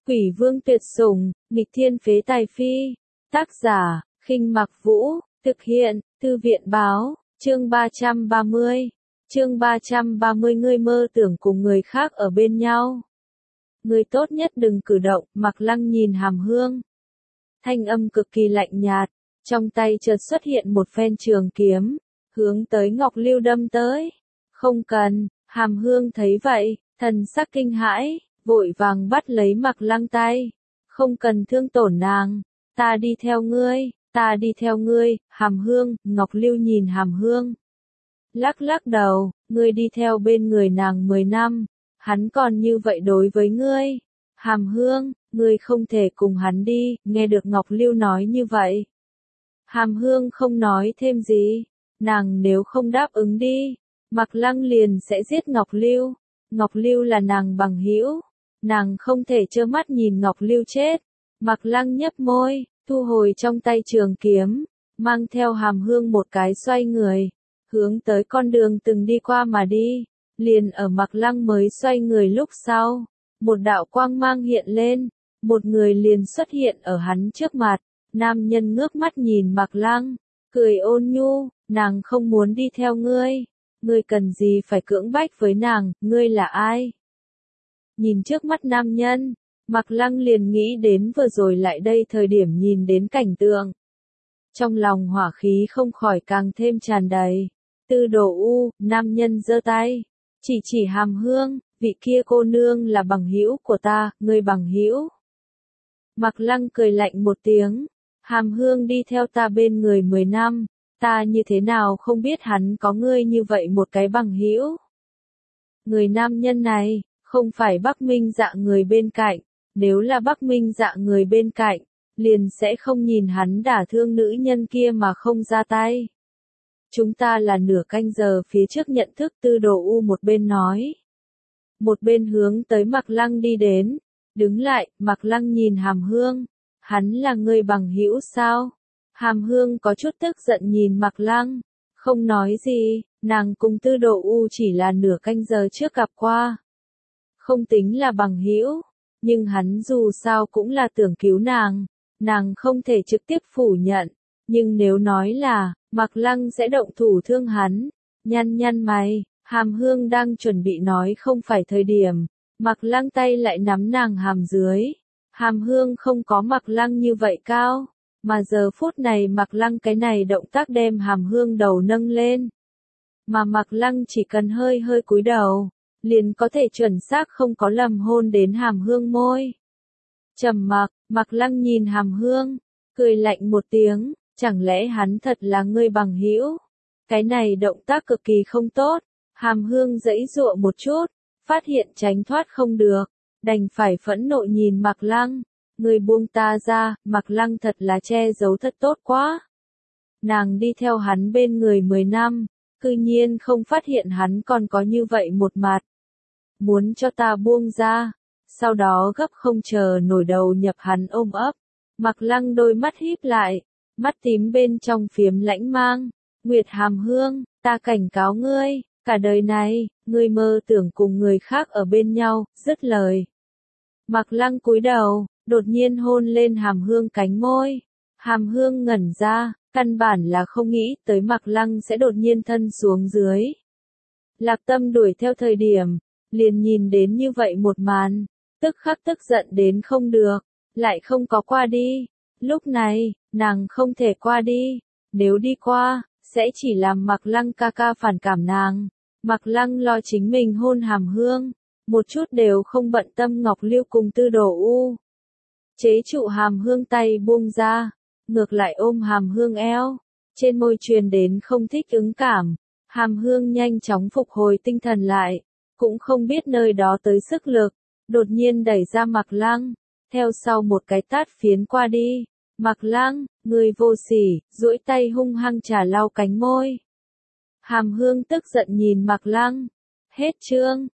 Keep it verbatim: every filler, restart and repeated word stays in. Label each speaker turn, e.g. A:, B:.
A: Quỷ vương tuyệt sủng, nghịch thiên phế tài phi. Tác giả, Khinh Mặc Vũ, thực hiện, Thư viện Báo, chương ba trăm ba mươi. Chương ba trăm ba mươi ngươi mơ tưởng cùng người khác ở bên nhau. Ngươi tốt nhất đừng cử động, Mạc Lăng nhìn Hàm Hương. Thanh âm cực kỳ lạnh nhạt, trong tay chợt xuất hiện một phen trường kiếm, hướng tới Ngọc Lưu đâm tới. Không cần, Hàm Hương thấy vậy, thần sắc kinh hãi, vội vàng bắt lấy Mạc Lăng tay. Không cần thương tổn nàng, ta đi theo ngươi, ta đi theo ngươi, Hàm Hương, Ngọc Lưu nhìn Hàm Hương. Lắc lắc đầu, ngươi đi theo bên người nàng mười năm, hắn còn như vậy đối với ngươi. Hàm Hương, ngươi không thể cùng hắn đi, nghe được Ngọc Lưu nói như vậy. Hàm Hương không nói thêm gì, nàng nếu không đáp ứng đi, Mạc Lăng liền sẽ giết Ngọc Lưu. Ngọc Lưu là nàng bằng hữu, nàng không thể trơ mắt nhìn Ngọc Lưu chết. Mạc Lăng nhấp môi, thu hồi trong tay trường kiếm, mang theo Hàm Hương một cái xoay người, hướng tới con đường từng đi qua mà đi. Liền ở Mạc Lăng mới xoay người lúc sau, một đạo quang mang hiện lên, một người liền xuất hiện ở hắn trước mặt. Nam nhân ngước mắt nhìn Mạc Lăng, cười ôn nhu, nàng không muốn đi theo ngươi, ngươi cần gì phải cưỡng bách với nàng, ngươi là ai? Nhìn trước mắt nam nhân, Mạc Lăng liền nghĩ đến vừa rồi lại đây thời điểm nhìn đến cảnh tượng. Trong lòng hỏa khí không khỏi càng thêm tràn đầy. Tư Đồ U, nam nhân giơ tay, chỉ chỉ Hàm Hương, vị kia cô nương là bằng hữu của ta, ngươi bằng hữu. Mạc Lăng cười lạnh một tiếng, Hàm Hương đi theo ta bên người mười năm, ta như thế nào không biết hắn có ngươi như vậy một cái bằng hữu. Người nam nhân này, không phải Bắc Minh Dạ người bên cạnh, nếu là Bắc Minh Dạ người bên cạnh, liền sẽ không nhìn hắn đả thương nữ nhân kia mà không ra tay. Chúng ta là nửa canh giờ phía trước nhận thức, Tư Đồ U một bên nói. Một bên hướng tới Mạc Lăng đi đến, đứng lại, Mạc Lăng nhìn Hàm Hương, hắn là người bằng hữu sao? Hàm Hương có chút tức giận nhìn Mạc Lăng, không nói gì, nàng cùng Tư Đồ U chỉ là nửa canh giờ trước gặp qua. Không tính là bằng hữu, nhưng hắn dù sao cũng là tưởng cứu nàng, nàng không thể trực tiếp phủ nhận, nhưng nếu nói là, Mạc Lăng sẽ động thủ thương hắn, nhăn nhăn mày, Hàm Hương đang chuẩn bị nói không phải thời điểm, Mạc Lăng tay lại nắm nàng hàm dưới. Hàm Hương không có Mạc Lăng như vậy cao, mà giờ phút này Mạc Lăng cái này động tác đem Hàm Hương đầu nâng lên. Mà Mạc Lăng chỉ cần hơi hơi cúi đầu, liền có thể chuẩn xác không có lầm hôn đến Hàm Hương môi. Trầm mặc, Mạc Lăng nhìn Hàm Hương, cười lạnh một tiếng, chẳng lẽ hắn thật là ngươi bằng hữu? Cái này động tác cực kỳ không tốt. Hàm Hương giãy giụa một chút, phát hiện tránh thoát không được, đành phải phẫn nộ nhìn Mạc Lăng. Ngươi buông ta ra, Mạc Lăng thật là che giấu thật tốt quá. Nàng đi theo hắn bên người mười năm, cư nhiên không phát hiện hắn còn có như vậy một mặt. Muốn cho ta buông ra, sau đó gấp không chờ nổi đầu nhập hắn ôm ấp. Mạc Lăng đôi mắt híp lại, mắt tím bên trong phiếm lãnh mang. Nguyệt Hàm Hương, ta cảnh cáo ngươi, cả đời này, ngươi mơ tưởng cùng người khác ở bên nhau, dứt lời. Mạc Lăng cúi đầu, đột nhiên hôn lên Hàm Hương cánh môi. Hàm Hương ngẩn ra, căn bản là không nghĩ tới Mạc Lăng sẽ đột nhiên thân xuống dưới. Lạc Tâm đuổi theo thời điểm, liền nhìn đến như vậy một màn, tức khắc tức giận đến không được, lại không có qua đi. Lúc này, nàng không thể qua đi, nếu đi qua, sẽ chỉ làm Mạc Lăng ca ca phản cảm nàng. Mạc Lăng lo chính mình hôn Hàm Hương, một chút đều không bận tâm Ngọc Lưu cùng Tư Đồ U. Chế trụ Hàm Hương tay buông ra, ngược lại ôm Hàm Hương eo, trên môi truyền đến không thích ứng cảm. Hàm Hương nhanh chóng phục hồi tinh thần lại, cũng không biết nơi đó tới sức lực, đột nhiên đẩy ra Mạc Lăng, theo sau một cái tát phiến qua đi. Mạc Lăng, người vô sỉ, duỗi tay hung hăng chà lau cánh môi. Hàm Hương tức giận nhìn Mạc Lăng. Hết chương.